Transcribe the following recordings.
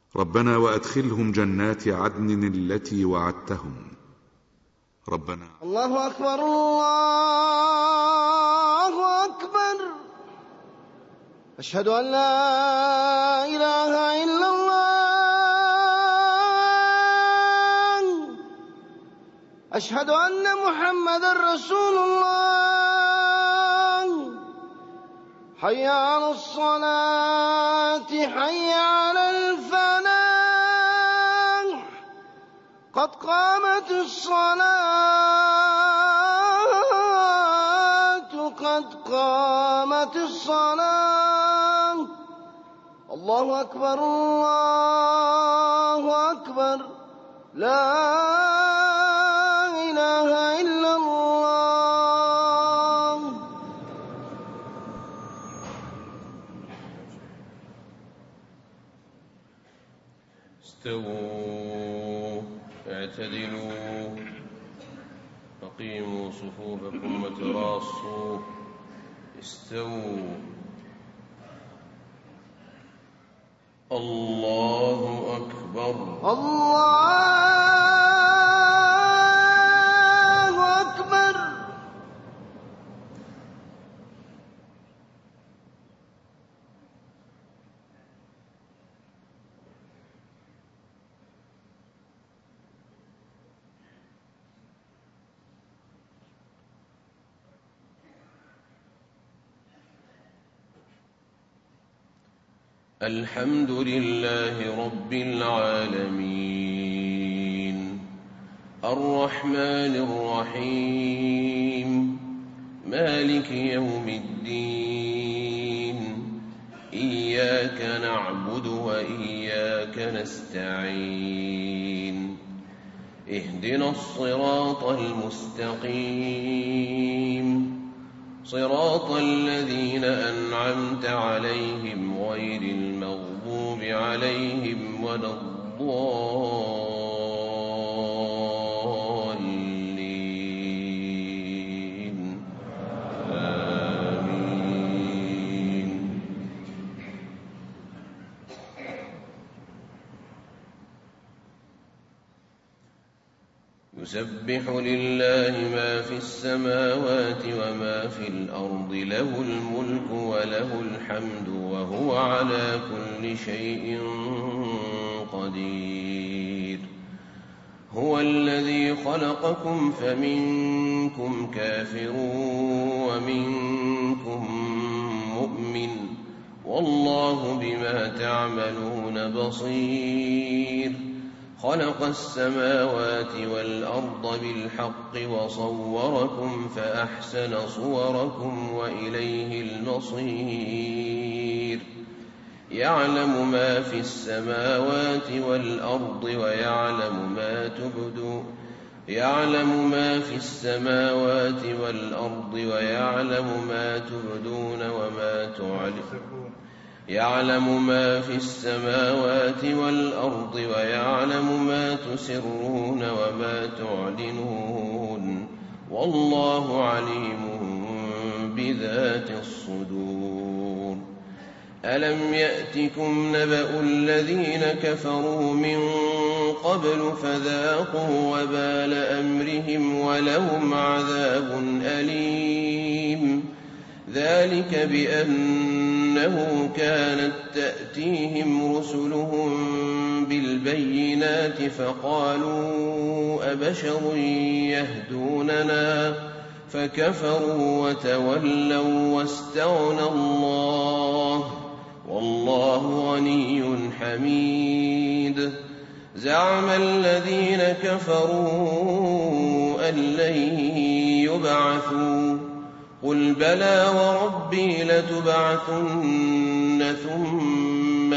ربنا وأدخلهم جنات عدن التي وعدتهم. ربنا. الله أكبر الله أكبر. أشهد أن لا إله إلا الله. أشهد أن محمدا رسول الله. حي على الصلاة حي على الفلاح. قد قامت الصلاة قد قامت الصلاة. الله أكبر الله أكبر. لا إله إلا الله. استووا اعتدلوا أقيموا صفوفكم وتراصوا. استووا. الله أكبر. الله أكبر. الحمد لله رب العالمين الرحمن الرحيم مالك يوم الدين. إياك نعبد وإياك نستعين. اهدنا الصراط المستقيم صراط الذين أنعمت عليهم غير المغضوب عليهم ولا الضالين. آمين. يسبح لله ما في السماوات وما في الأرض له الملك وله الحمد وهو على كل شيء قدير. هو الذي خلقكم فمنكم كافر ومنكم مؤمن والله بما تعملون بصير. خلق السماوات والأرض بالحق وصوركم فأحسن صوركم وإليه المصير. يعلم ما في السماوات والأرض ويعلم ما تبدون يعلم ما في السماوات والأرض ويعلم ما تبدون وما تعلنون. يعلم ما في السماوات والأرض ويعلم ما تسرون وما تعلنون والله عليم بذات الصدور. ألم يأتكم نبأ الذين كفروا من قبل فذاقوا وبال أمرهم ولهم عذاب أليم. ذلك بأنه كانت تأتيهم رسلهم بالبينات فقالوا أبشر يهدوننا فكفروا وتولوا واستغنى الله والله غني حميد. زعم الذين كفروا أن لن يبعثوا قل بلى وربي لتبعثن ثم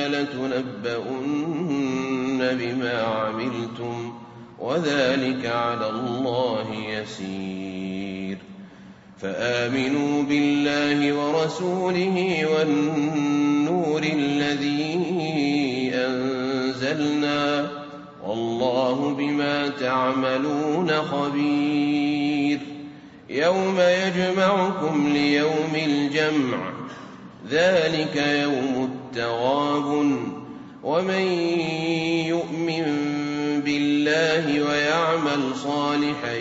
لتنبؤن بما عملتم وذلك على الله يسير. فآمنوا بالله ورسوله والنور الذي أنزلنا والله بما تعملون خبير. يوم يجمعكم ليوم الجمع ذلك يوم التغابن ومن يؤمن بالله ويعمل صالحا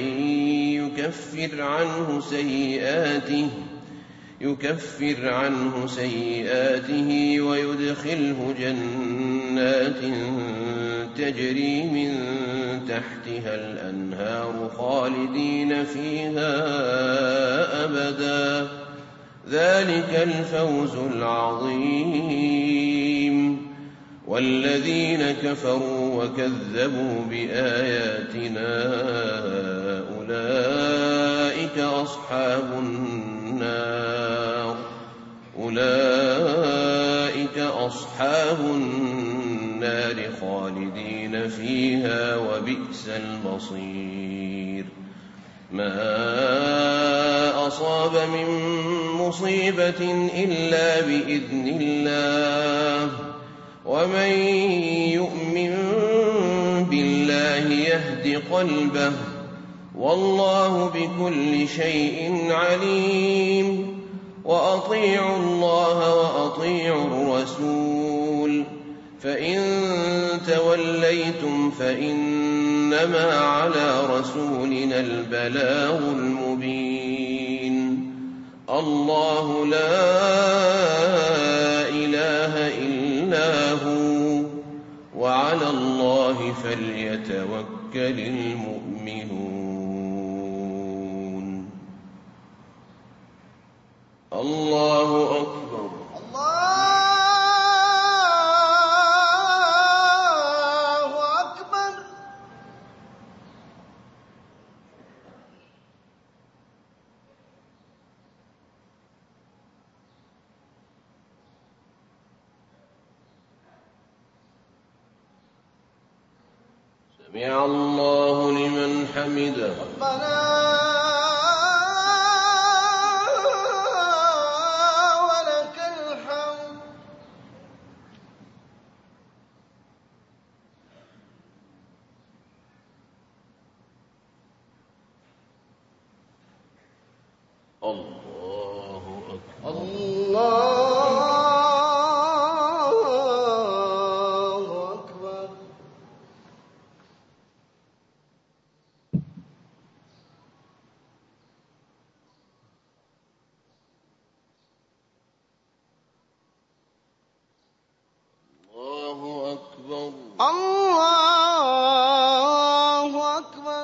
يكفر عنه سيئاته ويدخله جنات تجري من تحتها الأنهار خالدين فيها أبدا ذلك الفوز العظيم. والذين كفروا وكذبوا بآياتنا أولئك أصحاب النار خالدين فيها وبئس المصير. ما أصاب من مصيبة إلا بإذن الله ومن يؤمن بالله يهد قلبه والله بكل شيء عليم. وأطيعوا الله وأطيعوا الرسول فإن توليتم فإنما على رسولنا البلاغ المبين. الله لا إله إلا هو وعلى الله فليتوكل المؤمنون. الله أكبر. سمع الله لمن حمده. ربنا ولك الحمد. الله أكبر. الله الله أكبر.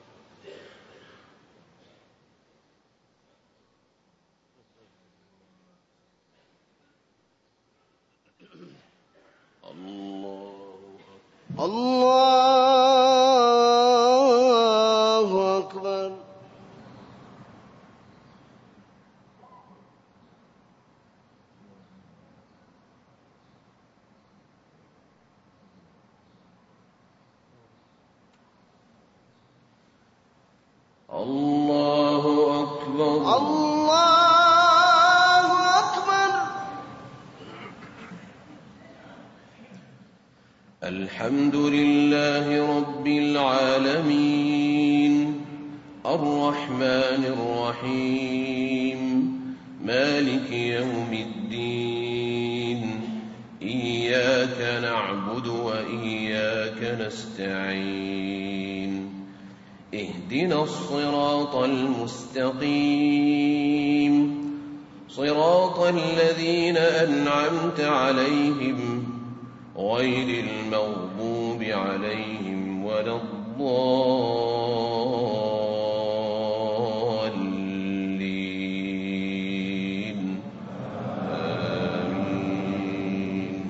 الله أكبر. الله أكبر. الله أكبر. الحمد لله رب العالمين الرحمن الرحيم مالك يوم الدين إياك نعبد وإياك نستعين اهدنا الصراط المستقيم صراط الذين أنعمت عليهم غير المغضوب عليهم ولا الضالين آمين.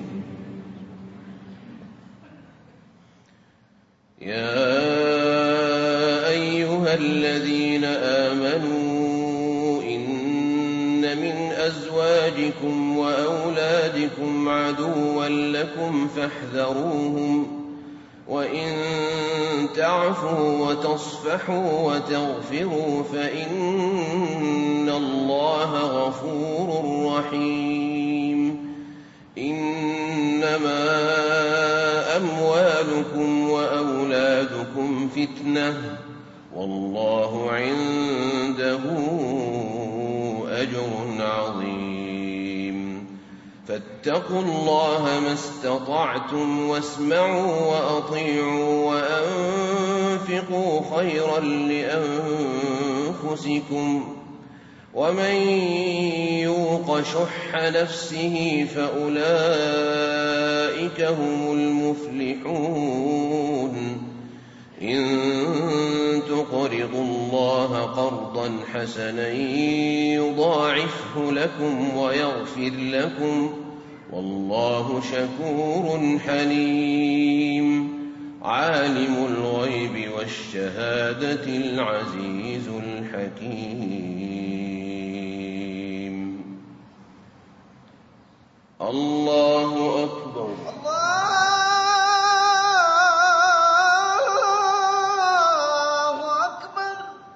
يا أيها الذين آمنوا إن من أزواجكم وأولادكم عدوا لكم فاحذروهم وإن تعفوا وتصفحوا وتغفروا فإن الله غفور رحيم. إنما أموالكم وأولادكم فتنة والله عنده أجر عظيم. فاتقوا الله ما استطعتم واسمعوا وأطيعوا وأنفقوا خيرا لأنفسكم ومن يوق شح نفسه فأولئك هم المفلحون إن تقرضوا الله قرضا حسنا يضاعفه لكم ويغفر لكم والله شكور حليم عالم الغيب والشهادة العزيز الحكيم الله أكبر الله أكبر.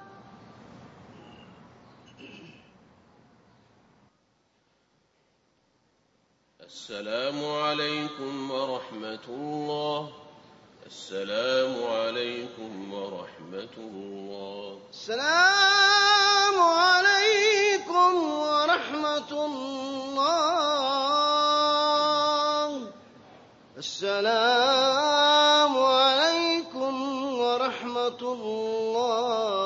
السلام عليكم ورحمة الله. السلام عليكم ورحمة الله. السلام عليكم ورحمة الله. السلام عليكم ورحمة الله.